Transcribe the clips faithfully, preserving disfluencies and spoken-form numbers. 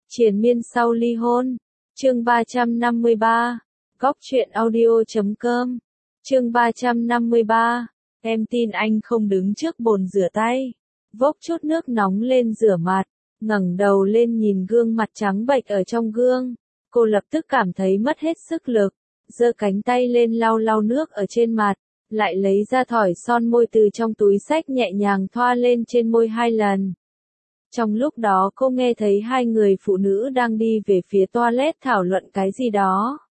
Triền miên sau ly hôn. Chương ba trăm năm mươi ba. Góc truyện audio chấm com. Chương ba trăm năm mươi ba. Em tin anh không đứng trước bồn rửa tay. Vốc chút nước nóng lên rửa mặt, ngẩng đầu lên nhìn gương mặt trắng bệch ở trong gương. Cô lập tức cảm thấy mất hết sức lực, giơ cánh tay lên lau lau nước ở trên mặt, lại lấy ra thỏi son môi từ trong túi xách nhẹ nhàng thoa lên trên môi hai lần. Trong lúc đó cô nghe thấy hai người phụ nữ đang đi về phía toilet thảo luận cái gì đó.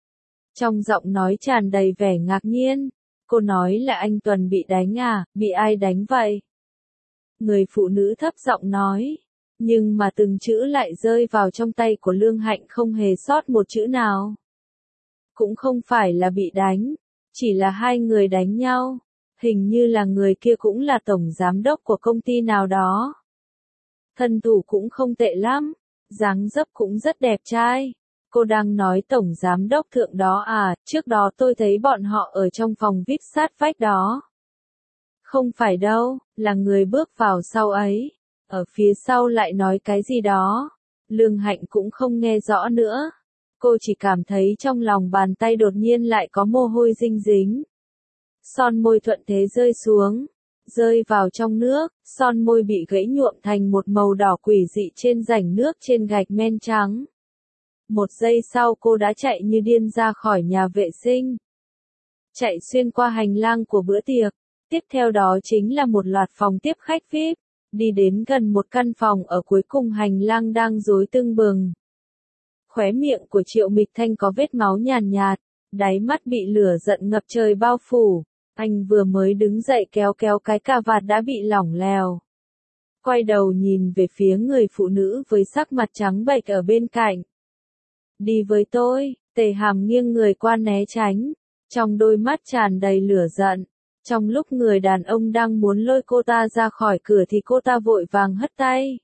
Trong giọng nói tràn đầy vẻ ngạc nhiên, cô nói là anh Tuần bị đánh à, bị ai đánh vậy? Người phụ nữ thấp giọng nói, nhưng mà từng chữ lại rơi vào trong tay của Lương Hạnh không hề sót một chữ nào. Cũng không phải là bị đánh, chỉ là hai người đánh nhau, hình như là người kia cũng là tổng giám đốc của công ty nào đó. Thân thủ cũng không tệ lắm, dáng dấp cũng rất đẹp trai. Cô đang nói tổng giám đốc thượng đó à, trước đó tôi thấy bọn họ ở trong phòng vê i pê sát vách đó. Không phải đâu, là người bước vào sau ấy, ở phía sau lại nói cái gì đó. Lương Hạnh cũng không nghe rõ nữa. Cô chỉ cảm thấy trong lòng bàn tay đột nhiên lại có mồ hôi dinh dính. Son môi thuận thế rơi xuống, rơi vào trong nước, son môi bị gãy nhuộm thành một màu đỏ quỷ dị trên rãnh nước trên gạch men trắng. Một giây sau cô đã chạy như điên ra khỏi nhà vệ sinh. Chạy xuyên qua hành lang của bữa tiệc, tiếp theo đó chính là một loạt phòng tiếp khách vê i pê, đi đến gần một căn phòng ở cuối cùng hành lang đang rối tưng bừng. Khóe miệng của Triệu Mịch Thanh có vết máu nhàn nhạt, đáy mắt bị lửa giận ngập trời bao phủ. Anh vừa mới đứng dậy kéo kéo cái cà vạt đã bị lỏng lèo. Quay đầu nhìn về phía người phụ nữ với sắc mặt trắng bệch ở bên cạnh. Đi với tôi, Tề Hàm nghiêng người qua né tránh, trong đôi mắt tràn đầy lửa giận. Trong lúc người đàn ông đang muốn lôi cô ta ra khỏi cửa thì cô ta vội vàng hất tay.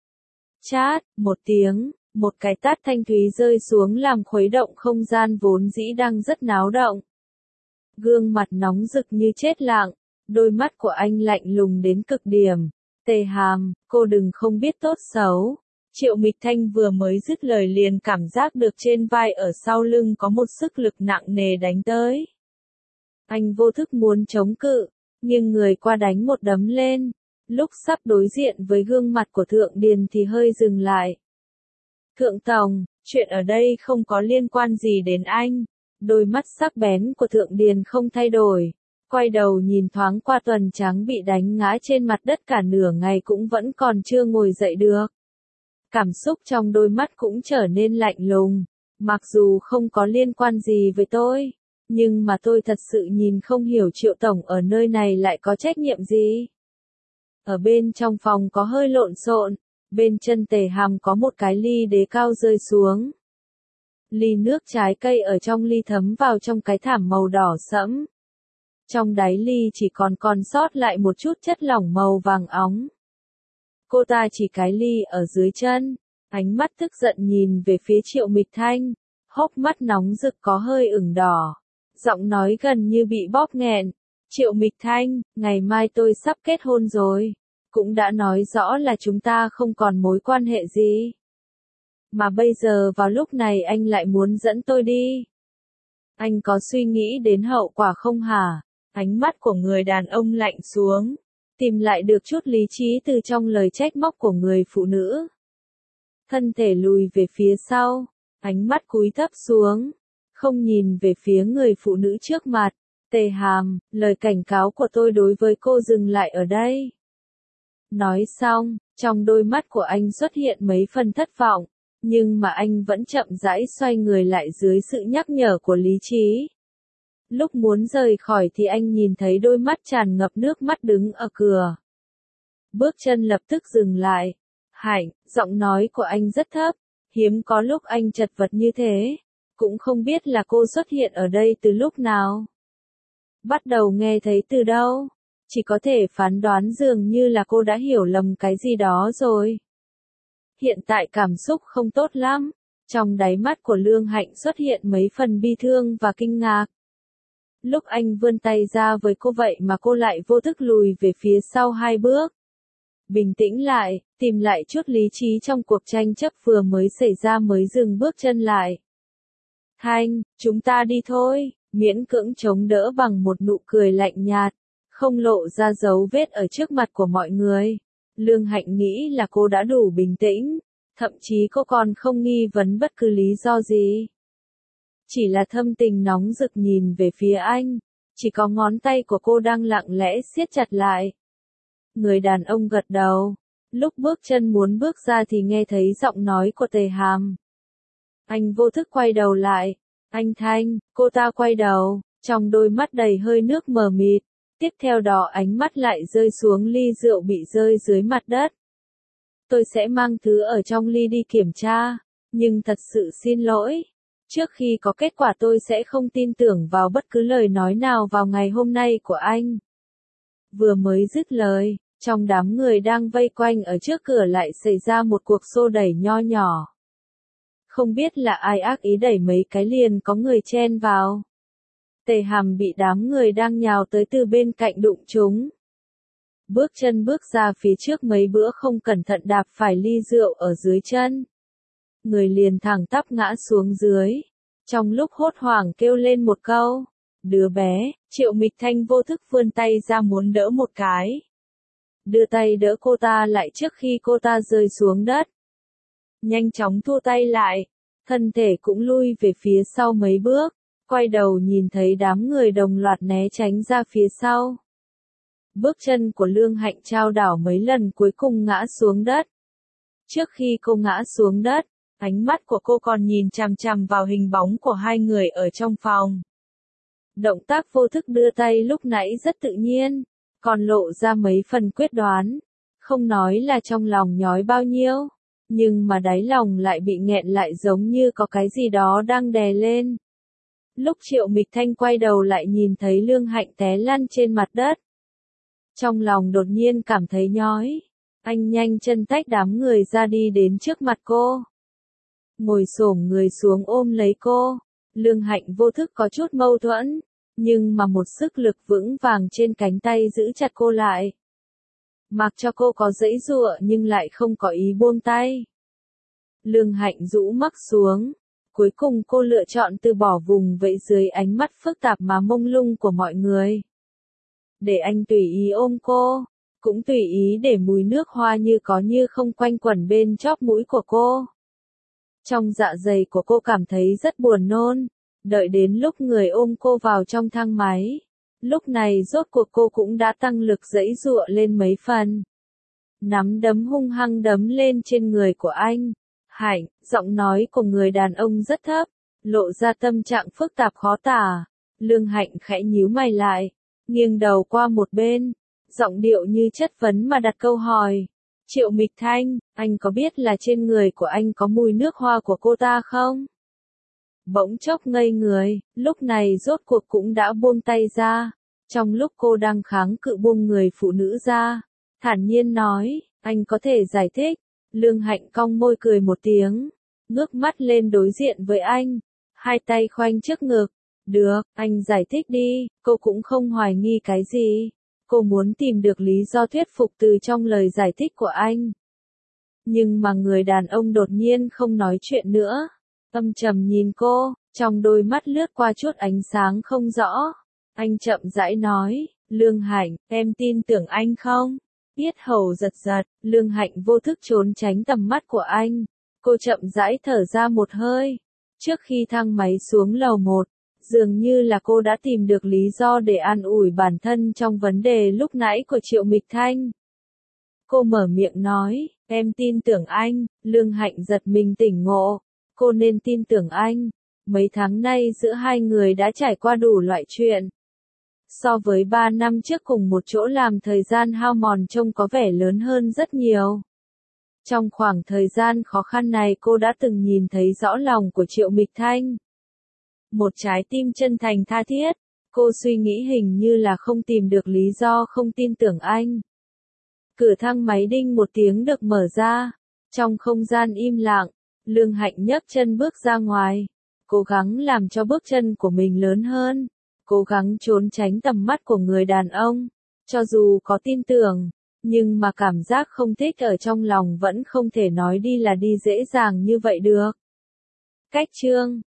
Chát, một tiếng, một cái tát thanh thúy rơi xuống làm khuấy động không gian vốn dĩ đang rất náo động. Gương mặt nóng rực như chết lặng, đôi mắt của anh lạnh lùng đến cực điểm. Tề Hàm, cô đừng không biết tốt xấu. Triệu Mịch Thanh vừa mới dứt lời liền cảm giác được trên vai ở sau lưng có một sức lực nặng nề đánh tới. Anh vô thức muốn chống cự, nhưng người qua đánh một đấm lên. Lúc sắp đối diện với gương mặt của Thượng Điền thì hơi dừng lại. Thượng Tổng, chuyện ở đây không có liên quan gì đến anh. Đôi mắt sắc bén của Thượng Điền không thay đổi. Quay đầu nhìn thoáng qua Tuần Trắng bị đánh ngã trên mặt đất cả nửa ngày cũng vẫn còn chưa ngồi dậy được. Cảm xúc trong đôi mắt cũng trở nên lạnh lùng. Mặc dù không có liên quan gì với tôi, nhưng mà tôi thật sự nhìn không hiểu Triệu Tổng ở nơi này lại có trách nhiệm gì. Ở bên trong phòng có hơi lộn xộn, bên chân Tề Hàm có một cái ly đế cao rơi xuống. Ly nước trái cây ở trong ly thấm vào trong cái thảm màu đỏ sẫm. Trong đáy ly chỉ còn còn sót lại một chút chất lỏng màu vàng óng. Cô ta chỉ cái ly ở dưới chân, ánh mắt tức giận nhìn về phía Triệu Mịch Thanh, hốc mắt nóng rực có hơi ửng đỏ, giọng nói gần như bị bóp nghẹn. Triệu Mịch Thanh, ngày mai tôi sắp kết hôn rồi, cũng đã nói rõ là chúng ta không còn mối quan hệ gì. Mà bây giờ vào lúc này anh lại muốn dẫn tôi đi. Anh có suy nghĩ đến hậu quả không hả? Ánh mắt của người đàn ông lạnh xuống, tìm lại được chút lý trí từ trong lời trách móc của người phụ nữ. Thân thể lùi về phía sau, ánh mắt cúi thấp xuống, không nhìn về phía người phụ nữ trước mặt. Tề Hàm, lời cảnh cáo của tôi đối với cô dừng lại ở đây. Nói xong, trong đôi mắt của anh xuất hiện mấy phần thất vọng, nhưng mà anh vẫn chậm rãi xoay người lại dưới sự nhắc nhở của lý trí. Lúc muốn rời khỏi thì anh nhìn thấy đôi mắt tràn ngập nước mắt đứng ở cửa. Bước chân lập tức dừng lại. Hạnh, giọng nói của anh rất thấp, hiếm có lúc anh chật vật như thế. Cũng không biết là cô xuất hiện ở đây từ lúc nào. Bắt đầu nghe thấy từ đâu. Chỉ có thể phán đoán dường như là cô đã hiểu lầm cái gì đó rồi. Hiện tại cảm xúc không tốt lắm. Trong đáy mắt của Lương Hạnh xuất hiện mấy phần bi thương và kinh ngạc. Lúc anh vươn tay ra với cô vậy mà cô lại vô thức lùi về phía sau hai bước. Bình tĩnh lại, tìm lại chút lý trí trong cuộc tranh chấp vừa mới xảy ra mới dừng bước chân lại. Thanh, chúng ta đi thôi, miễn cưỡng chống đỡ bằng một nụ cười lạnh nhạt, không lộ ra dấu vết ở trước mặt của mọi người. Lương Hạnh nghĩ là cô đã đủ bình tĩnh, thậm chí cô còn không nghi vấn bất cứ lý do gì. Chỉ là thâm tình nóng rực nhìn về phía anh, chỉ có ngón tay của cô đang lặng lẽ siết chặt lại. Người đàn ông gật đầu, lúc bước chân muốn bước ra thì nghe thấy giọng nói của Tề Hàm. Anh vô thức quay đầu lại, anh Thanh, cô ta quay đầu, trong đôi mắt đầy hơi nước mờ mịt, tiếp theo đó ánh mắt lại rơi xuống ly rượu bị rơi dưới mặt đất. Tôi sẽ mang thứ ở trong ly đi kiểm tra, nhưng thật sự xin lỗi. Trước khi có kết quả tôi sẽ không tin tưởng vào bất cứ lời nói nào vào ngày hôm nay của anh. Vừa mới dứt lời, trong đám người đang vây quanh ở trước cửa lại xảy ra một cuộc xô đẩy nho nhỏ. Không biết là ai ác ý đẩy mấy cái liền có người chen vào. Tề Hàm bị đám người đang nhào tới từ bên cạnh đụng trúng. Bước chân bước ra phía trước mấy bữa không cẩn thận đạp phải ly rượu ở dưới chân. Người liền thẳng tắp ngã xuống dưới. Trong lúc hốt hoảng kêu lên một câu. Đứa bé, Triệu Mịch Thanh vô thức vươn tay ra muốn đỡ một cái. Đưa tay đỡ cô ta lại trước khi cô ta rơi xuống đất. Nhanh chóng thua tay lại. Thân thể cũng lui về phía sau mấy bước. Quay đầu nhìn thấy đám người đồng loạt né tránh ra phía sau. Bước chân của Lương Hạnh trao đảo mấy lần cuối cùng ngã xuống đất. Trước khi cô ngã xuống đất, ánh mắt của cô còn nhìn chằm chằm vào hình bóng của hai người ở trong phòng. Động tác vô thức đưa tay lúc nãy rất tự nhiên, còn lộ ra mấy phần quyết đoán. Không nói là trong lòng nhói bao nhiêu, nhưng mà đáy lòng lại bị nghẹn lại giống như có cái gì đó đang đè lên. Lúc Triệu Mịch Thanh quay đầu lại nhìn thấy Lương Hạnh té lăn trên mặt đất. Trong lòng đột nhiên cảm thấy nhói. Anh nhanh chân tách đám người ra đi đến trước mặt cô. Ngồi xổm người xuống ôm lấy cô. Lương Hạnh vô thức có chút mâu thuẫn, nhưng mà một sức lực vững vàng trên cánh tay giữ chặt cô lại. Mặc cho cô có giãy giụa nhưng lại không có ý buông tay. Lương Hạnh rũ mắt xuống. Cuối cùng cô lựa chọn từ bỏ vùng vẫy dưới ánh mắt phức tạp mà mông lung của mọi người. Để anh tùy ý ôm cô, cũng tùy ý để mùi nước hoa như có như không quanh quẩn bên chóp mũi của cô. Trong dạ dày của cô cảm thấy rất buồn nôn, đợi đến lúc người ôm cô vào trong thang máy. Lúc này rốt cuộc cô cũng đã tăng lực giãy giụa lên mấy phần. Nắm đấm hung hăng đấm lên trên người của anh. Hạnh, giọng nói của người đàn ông rất thấp, lộ ra tâm trạng phức tạp khó tả. Lương Hạnh khẽ nhíu mày lại, nghiêng đầu qua một bên, giọng điệu như chất vấn mà đặt câu hỏi. Triệu Mịch Thanh, anh có biết là trên người của anh có mùi nước hoa của cô ta không? Bỗng chốc ngây người, lúc này rốt cuộc cũng đã buông tay ra. Trong lúc cô đang kháng cự buông người phụ nữ ra, thản nhiên nói, anh có thể giải thích. Lương Hạnh cong môi cười một tiếng, ngước mắt lên đối diện với anh, hai tay khoanh trước ngực. Được, anh giải thích đi, cô cũng không hoài nghi cái gì. Cô muốn tìm được lý do thuyết phục từ trong lời giải thích của anh. Nhưng mà người đàn ông đột nhiên không nói chuyện nữa. Âm trầm nhìn cô, trong đôi mắt lướt qua chút ánh sáng không rõ. Anh chậm rãi nói, Lương Hạnh, em tin tưởng anh không? Yết hầu giật giật, Lương Hạnh vô thức trốn tránh tầm mắt của anh. Cô chậm rãi thở ra một hơi. Trước khi thang máy xuống lầu một, dường như là cô đã tìm được lý do để an ủi bản thân trong vấn đề lúc nãy của Triệu Mịch Thanh. Cô mở miệng nói, em tin tưởng anh. Lương Hạnh giật mình tỉnh ngộ. Cô nên tin tưởng anh. Mấy tháng nay giữa hai người đã trải qua đủ loại chuyện. So với ba năm trước cùng một chỗ làm thời gian hao mòn trông có vẻ lớn hơn rất nhiều. Trong khoảng thời gian khó khăn này cô đã từng nhìn thấy rõ lòng của Triệu Mịch Thanh. Một trái tim chân thành tha thiết. Cô suy nghĩ hình như là không tìm được lý do không tin tưởng anh. Cửa thang máy đinh một tiếng được mở ra. Trong không gian im lặng, Lương Hạnh nhấc chân bước ra ngoài. Cố gắng làm cho bước chân của mình lớn hơn. Cố gắng trốn tránh tầm mắt của người đàn ông. Cho dù có tin tưởng, Nhưng mà cảm giác không thích ở trong lòng vẫn không thể nói đi là đi dễ dàng như vậy được. Cách chương